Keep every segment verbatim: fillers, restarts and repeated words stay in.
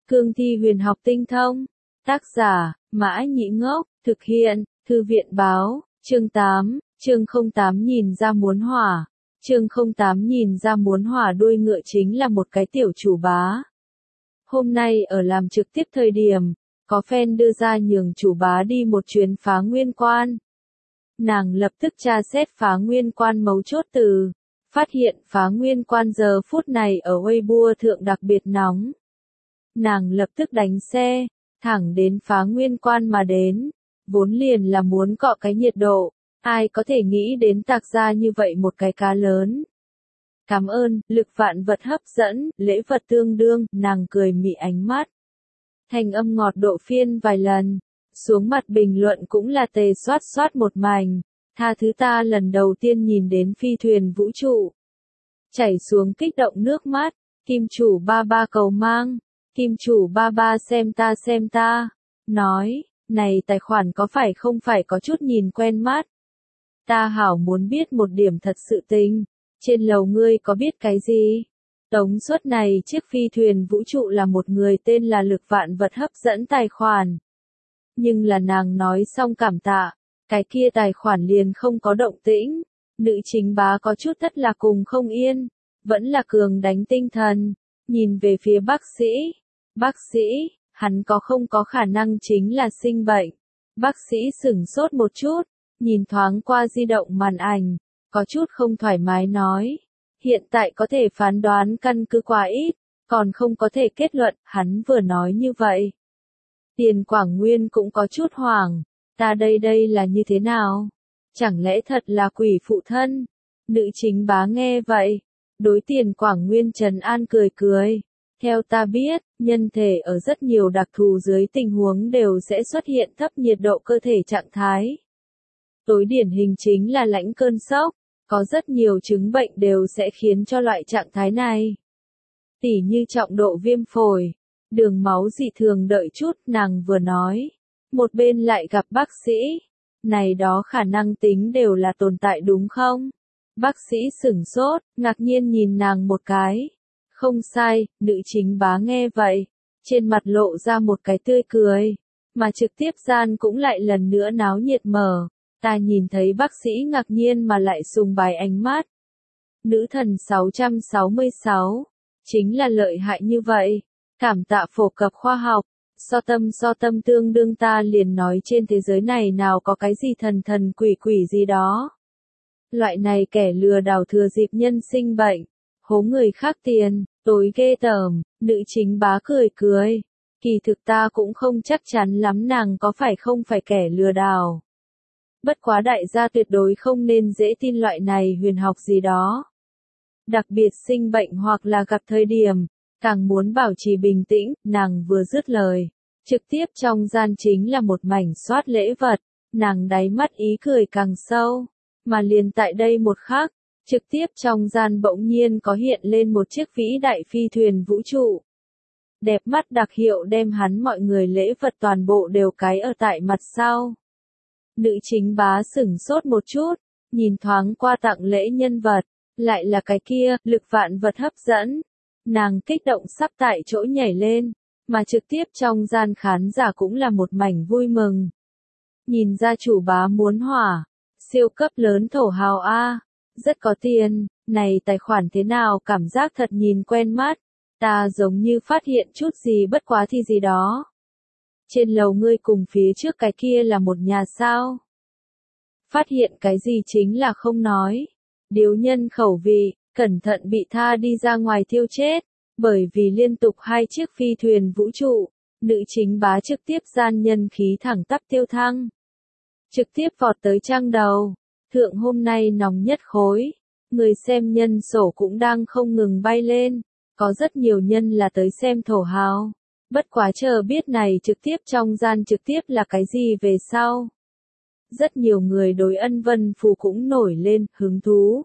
Cương thi huyền học tinh thông. Tác giả, Mã Nhĩ Ngốc, thực hiện, Thư viện báo, chương tám, chương không tám nhìn ra muốn hỏa. Chương không tám nhìn ra muốn hỏa đuôi ngựa chính là một cái tiểu chủ bá. Hôm nay ở làm trực tiếp thời điểm, có fan đưa ra nhường chủ bá đi một chuyến phá nguyên quan. Nàng lập tức tra xét phá nguyên quan mấu chốt từ, phát hiện phá nguyên quan giờ phút này ở Weibo thượng đặc biệt nóng. Nàng lập tức đánh xe, thẳng đến phá nguyên quan mà đến, vốn liền là muốn cọ cái nhiệt độ, ai có thể nghĩ đến tạc ra như vậy một cái cá lớn. Cảm ơn, lực vạn vật hấp dẫn, lễ vật tương đương, nàng cười mị ánh mắt. Thành âm ngọt độ phiên vài lần, xuống mặt bình luận cũng là tề xoát xoát một mảnh, tha thứ ta lần đầu tiên nhìn đến phi thuyền vũ trụ. Chảy xuống kích động nước mắt, kim chủ ba ba cầu mang, kim chủ ba ba xem ta xem ta, nói, này tài khoản có phải không phải có chút nhìn quen mắt. Ta hảo muốn biết một điểm thật sự tình, trên lầu ngươi có biết cái gì? Tống suất này chiếc phi thuyền vũ trụ là một người tên là lực vạn vật hấp dẫn tài khoản. Nhưng là nàng nói xong cảm tạ, cái kia tài khoản liền không có động tĩnh, nữ chính bá có chút thất lạc cùng không yên, vẫn là cường đánh tinh thần, nhìn về phía bác sĩ. Bác sĩ, hắn có không có khả năng chính là sinh bệnh. Bác sĩ sửng sốt một chút, nhìn thoáng qua di động màn ảnh, có chút không thoải mái nói. Hiện tại có thể phán đoán căn cứ quá ít, còn không có thể kết luận, hắn vừa nói như vậy. Tiền Quảng Nguyên cũng có chút hoảng, ta đây đây là như thế nào? Chẳng lẽ thật là quỷ phụ thân? Nữ chính bá nghe vậy, đối Tiền Quảng Nguyên trấn an cười cười. Theo ta biết, nhân thể ở rất nhiều đặc thù dưới tình huống đều sẽ xuất hiện thấp nhiệt độ cơ thể trạng thái. Tối điển hình chính là lãnh cơn sốc, có rất nhiều chứng bệnh đều sẽ khiến cho loại trạng thái này. Tỉ như trọng độ viêm phổi, đường máu dị thường đợi chút, nàng vừa nói. Một bên lại gặp bác sĩ, này đó khả năng tính đều là tồn tại đúng không? Bác sĩ sửng sốt, ngạc nhiên nhìn nàng một cái. Không sai, nữ chính bá nghe vậy, trên mặt lộ ra một cái tươi cười, mà trực tiếp gian cũng lại lần nữa náo nhiệt mở. Ta nhìn thấy bác sĩ ngạc nhiên mà lại sùng bái ánh mắt. Nữ thần sáu trăm sáu mươi sáu, chính là lợi hại như vậy, cảm tạ phổ cập khoa học, so tâm so tâm tương đương ta liền nói trên thế giới này nào có cái gì thần thần quỷ quỷ gì đó. Loại này kẻ lừa đảo thừa dịp nhân sinh bệnh, hố người khác tiền, tối ghê tởm, nữ chính bá cười cười. Kỳ thực ta cũng không chắc chắn lắm nàng có phải không phải kẻ lừa đảo. Bất quá đại gia tuyệt đối không nên dễ tin loại này huyền học gì đó. Đặc biệt sinh bệnh hoặc là gặp thời điểm, càng muốn bảo trì bình tĩnh, nàng vừa dứt lời. Trực tiếp trong gian chính là một mảnh soát lễ vật, nàng đáy mắt ý cười càng sâu. Mà liền tại đây một khắc, trực tiếp trong gian bỗng nhiên có hiện lên một chiếc vĩ đại phi thuyền vũ trụ. Đẹp mắt đặc hiệu đem hắn mọi người lễ vật toàn bộ đều cái ở tại mặt sau. Nữ chính bá sửng sốt một chút, nhìn thoáng qua tặng lễ nhân vật, lại là cái kia, lực vạn vật hấp dẫn. Nàng kích động sắp tại chỗ nhảy lên, mà trực tiếp trong gian khán giả cũng là một mảnh vui mừng. Nhìn ra chủ bá muốn hỏa, siêu cấp lớn thổ hào A, rất có tiền, này tài khoản thế nào cảm giác thật nhìn quen mắt, ta giống như phát hiện chút gì bất quá thì gì đó. Trên lầu ngươi cùng phía trước cái kia là một nhà sao? Phát hiện cái gì chính là không nói. Điếu nhân khẩu vị, cẩn thận bị tha đi ra ngoài thiêu chết, bởi vì liên tục hai chiếc phi thuyền vũ trụ, nữ chính bá trực tiếp gian nhân khí thẳng tắp tiêu thăng. Trực tiếp vọt tới trang đầu, thượng hôm nay nóng nhất khối, người xem nhân sổ cũng đang không ngừng bay lên, có rất nhiều nhân là tới xem thổ hào. Bất quá chờ biết này trực tiếp trong gian trực tiếp là cái gì về sau. Rất nhiều người đối Ân Vân Phù cũng nổi lên, hứng thú.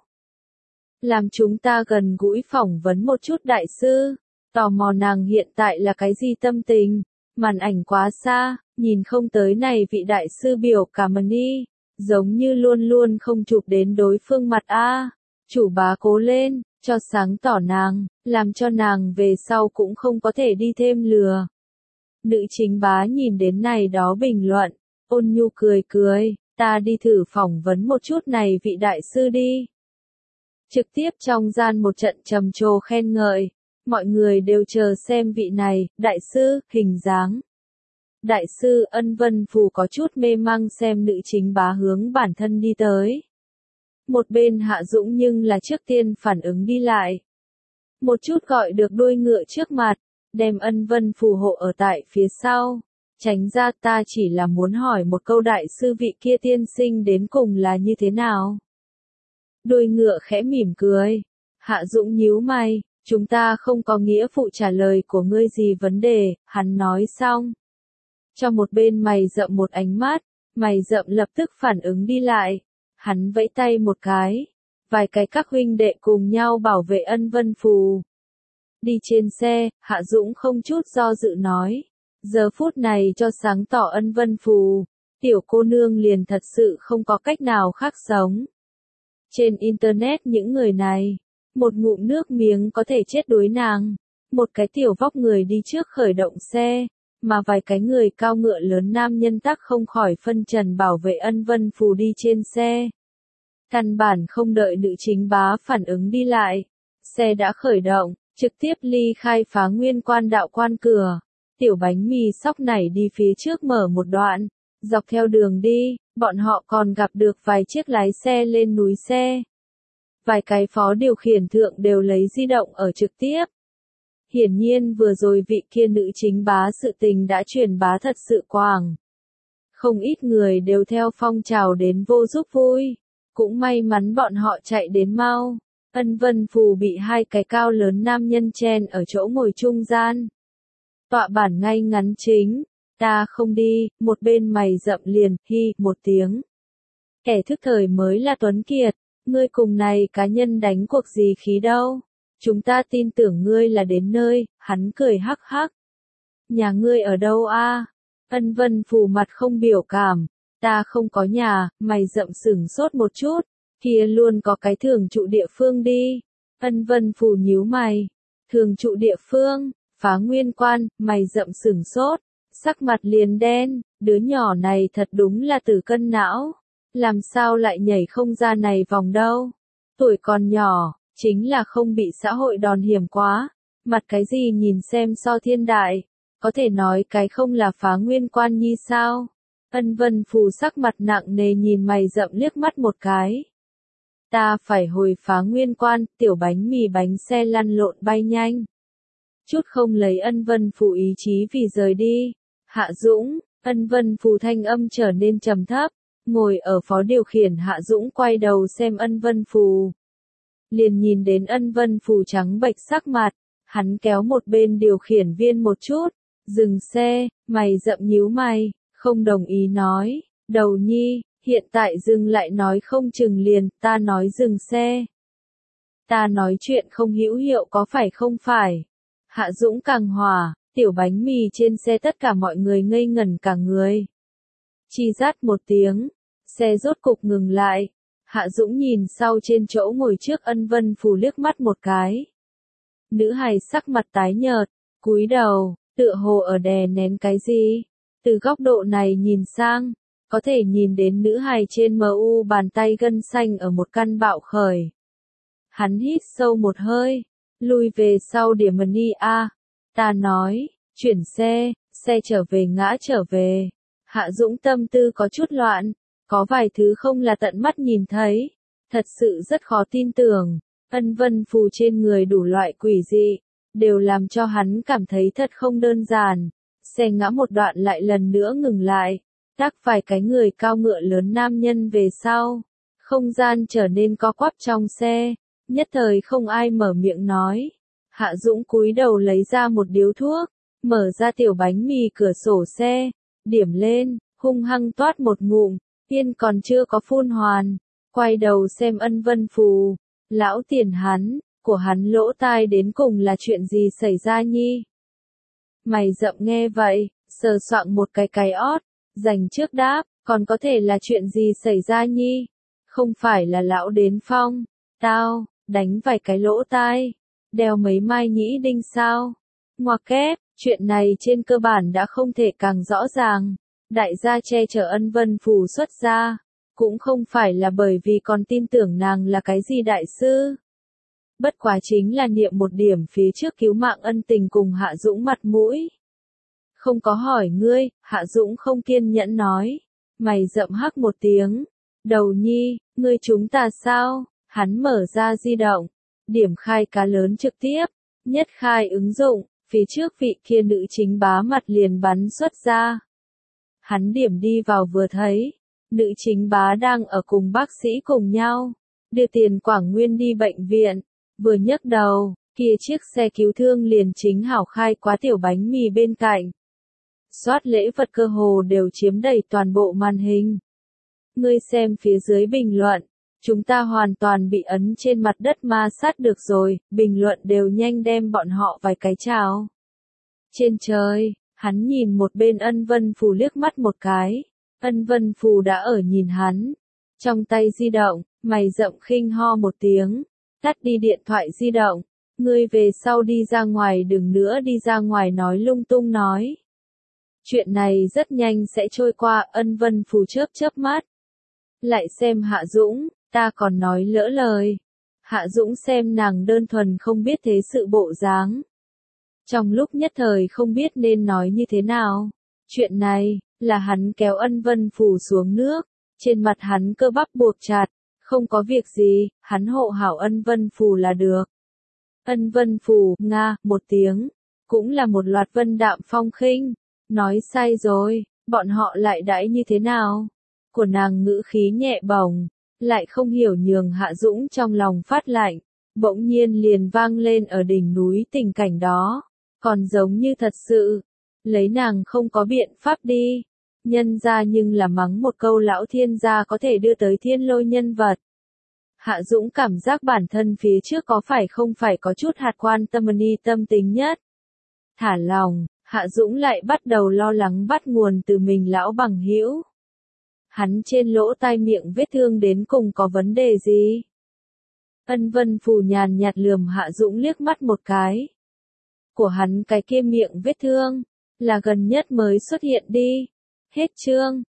Làm chúng ta gần gũi phỏng vấn một chút đại sư, tò mò nàng hiện tại là cái gì tâm tình, màn ảnh quá xa, nhìn không tới này vị đại sư biểu cảm đi, giống như luôn luôn không chụp đến đối phương mặt a. Chủ bá cố lên, cho sáng tỏ nàng, làm cho nàng về sau cũng không có thể đi thêm lừa. Nữ chính bá nhìn đến này đó bình luận, ôn nhu cười cười, ta đi thử phỏng vấn một chút này vị đại sư đi. Trực tiếp trong gian một trận trầm trồ khen ngợi, mọi người đều chờ xem vị này, đại sư, hình dáng. Đại sư Ân Vân Phù có chút mê mang xem nữ chính bá hướng bản thân đi tới. Một bên Hạ Dũng nhưng là trước tiên phản ứng đi lại. Một chút gọi được đuôi ngựa trước mặt, đem Ân Vân Phù hộ ở tại phía sau. Tránh ra, ta chỉ là muốn hỏi một câu, đại sư vị kia tiên sinh đến cùng là như thế nào? Đuôi ngựa khẽ mỉm cười. Hạ Dũng nhíu mày, chúng ta không có nghĩa vụ trả lời của ngươi gì vấn đề, hắn nói xong. Cho một bên mày rậm một ánh mắt, mày rậm lập tức phản ứng đi lại. Hắn vẫy tay một cái. Vài cái các huynh đệ cùng nhau bảo vệ Ân Vân Phù. Đi trên xe, Hạ Dũng không chút do dự nói. Giờ phút này cho sáng tỏ Ân Vân Phù. Tiểu cô nương liền thật sự không có cách nào khác sống. Trên Internet những người này, một ngụm nước miếng có thể chết đuối nàng. Một cái tiểu vóc người đi trước khởi động xe, mà vài cái người cao ngựa lớn nam nhân tắc không khỏi phân trần bảo vệ Ân Vân Phù đi trên xe. Căn bản không đợi nữ chính bá phản ứng đi lại. Xe đã khởi động, trực tiếp ly khai Phá Nguyên Quan đạo quan cửa. Tiểu bánh mì sóc nảy đi phía trước mở một đoạn. Dọc theo đường đi, bọn họ còn gặp được vài chiếc lái xe lên núi xe. Vài cái phó điều khiển thượng đều lấy di động ở trực tiếp. Hiển nhiên vừa rồi vị kia nữ chính bá sự tình đã truyền bá thật sự quảng. Không ít người đều theo phong trào đến vô giúp vui. Cũng may mắn bọn họ chạy đến mau. Ân Vân Phù bị hai cái cao lớn nam nhân chen ở chỗ ngồi trung gian. Tọa bản ngay ngắn chính. Ta không đi, một bên mày rậm liền, hi, một tiếng. Kẻ thức thời mới là Tuấn Kiệt, ngươi cùng này cá nhân đánh cuộc gì khí đâu. Chúng ta tin tưởng ngươi là đến nơi, hắn cười hắc hắc. Nhà ngươi ở đâu a? Ân Vân Phù mặt không biểu cảm. Ta không có nhà, mày rậm sửng sốt một chút. Kia luôn có cái thường trụ địa phương đi. Ân Vân Phù nhíu mày. Thường trụ địa phương, Phá Nguyên Quan, mày rậm sửng sốt. Sắc mặt liền đen, đứa nhỏ này thật đúng là tử cân não. Làm sao lại nhảy không ra này vòng đâu. Tuổi còn nhỏ, chính là không bị xã hội đòn hiểm quá. Mặt cái gì nhìn xem so thiên đại. Có thể nói cái không là Phá Nguyên Quan nhi sao. Ân Vân Phù sắc mặt nặng nề nhìn mày rậm liếc mắt một cái. Ta phải hồi Phá Nguyên Quan, tiểu bánh mì bánh xe lăn lộn bay nhanh. Chút không lấy Ân Vân Phù ý chí vì rời đi. Hạ Dũng, Ân Vân Phù thanh âm trở nên trầm thấp, ngồi ở phó điều khiển Hạ Dũng quay đầu xem Ân Vân Phù. Liền nhìn đến Ân Vân Phù trắng bệch sắc mặt, hắn kéo một bên điều khiển viên một chút, dừng xe, mày rậm nhíu mày, không đồng ý nói, đầu nhi, hiện tại dừng lại nói không chừng liền, ta nói dừng xe. Ta nói chuyện không hữu hiệu có phải không phải? Hạ Dũng càng hòa. Tiểu bánh mì trên xe tất cả mọi người ngây ngẩn cả người. Chi rát một tiếng, xe rốt cục ngừng lại. Hạ Dũng nhìn sau trên chỗ ngồi trước Ân Vân Phù liếc mắt một cái. Nữ hài sắc mặt tái nhợt, cúi đầu, tựa hồ ở đè nén cái gì. Từ góc độ này nhìn sang, có thể nhìn đến nữ hài trên mờ u bàn tay gân xanh ở một căn bạo khởi. Hắn hít sâu một hơi, lui về sau điểm mani a. Ta nói, chuyển xe, xe trở về ngã trở về. Hạ Dũng tâm tư có chút loạn, có vài thứ không là tận mắt nhìn thấy. Thật sự rất khó tin tưởng, Ân Vân Phù trên người đủ loại quỷ dị, đều làm cho hắn cảm thấy thật không đơn giản. Xe ngã một đoạn lại lần nữa ngừng lại, tác vài cái người cao ngựa lớn nam nhân về sau. Không gian trở nên co quắp trong xe, nhất thời không ai mở miệng nói. Hạ Dũng cúi đầu lấy ra một điếu thuốc, mở ra tiểu bánh mì cửa sổ xe, điểm lên, hung hăng toát một ngụm, tiên còn chưa có phun hoàn, quay đầu xem Ân Vân Phù, lão tiền hắn, của hắn lỗ tai đến cùng là chuyện gì xảy ra nhi? Mày rậm nghe vậy, sờ soạng một cái cái ót, dành trước đáp, còn có thể là chuyện gì xảy ra nhi? Không phải là lão đến phong, tao, đánh vài cái lỗ tai. Đeo mấy mai nhĩ đinh sao? Ngoặc kép, Chuyện này trên cơ bản đã không thể càng rõ ràng. Đại gia che chở Ân Vân Phù xuất gia, cũng không phải là bởi vì còn tin tưởng nàng là cái gì đại sư. Bất quá chính là niệm một điểm phía trước cứu mạng ân tình cùng Hạ Dũng mặt mũi. Không có hỏi ngươi, Hạ Dũng không kiên nhẫn nói. Mày rậm hắc một tiếng. Đầu nhi, ngươi chúng ta sao? Hắn mở ra di động. Điểm khai cá lớn trực tiếp. Nhất khai ứng dụng, phía trước vị kia nữ chính bá mặt liền bắn xuất ra. Hắn điểm đi vào vừa thấy. Nữ chính bá đang ở cùng bác sĩ cùng nhau. Đưa tiền Quảng Nguyên đi bệnh viện. Vừa nhấc đầu, kia chiếc xe cứu thương liền chính hảo khai quá tiểu bánh mì bên cạnh. Soát lễ vật cơ hồ đều chiếm đầy toàn bộ màn hình. Ngươi xem phía dưới bình luận, chúng ta hoàn toàn bị ấn trên mặt đất ma sát được rồi, bình luận đều nhanh đem bọn họ vài cái chào. Trên trời, hắn nhìn một bên Ân Vân Phù liếc mắt một cái, Ân Vân Phù đã ở nhìn hắn. Trong tay di động, mày rậm khinh ho một tiếng, tắt đi điện thoại di động, ngươi về sau đi ra ngoài đừng nữa đi ra ngoài nói lung tung nói. Chuyện này rất nhanh sẽ trôi qua, Ân Vân Phù chớp chớp mắt. Lại xem Hạ Dũng, ta còn nói lỡ lời. Hạ Dũng xem nàng đơn thuần không biết thế sự bộ dáng. Trong lúc nhất thời không biết nên nói như thế nào. Chuyện này, là hắn kéo Ân Vân Phù xuống nước, trên mặt hắn cơ bắp buộc chặt, không có việc gì, hắn hộ hảo Ân Vân Phù là được. Ân Vân Phù, nga, một tiếng, cũng là một loạt vân đạm phong khinh. Nói sai rồi, bọn họ lại đãi như thế nào? Của nàng ngữ khí nhẹ bồng, lại không hiểu nhường Hạ Dũng trong lòng phát lạnh, bỗng nhiên liền vang lên ở đỉnh núi tình cảnh đó, còn giống như thật sự, lấy nàng không có biện pháp đi, nhân ra nhưng là mắng một câu lão thiên gia có thể đưa tới thiên lôi nhân vật. Hạ Dũng cảm giác bản thân phía trước có phải không phải có chút hạt quan tâm ni tâm tính nhất. Thả lòng, Hạ Dũng lại bắt đầu lo lắng bắt nguồn từ mình lão bằng hữu. Hắn trên lỗ tai miệng vết thương đến cùng có vấn đề gì? Ân Vân Phù nhàn nhạt lườm Hạ Dũng liếc mắt một cái. Của hắn cái kia miệng vết thương, là gần nhất mới xuất hiện đi. Hết chương.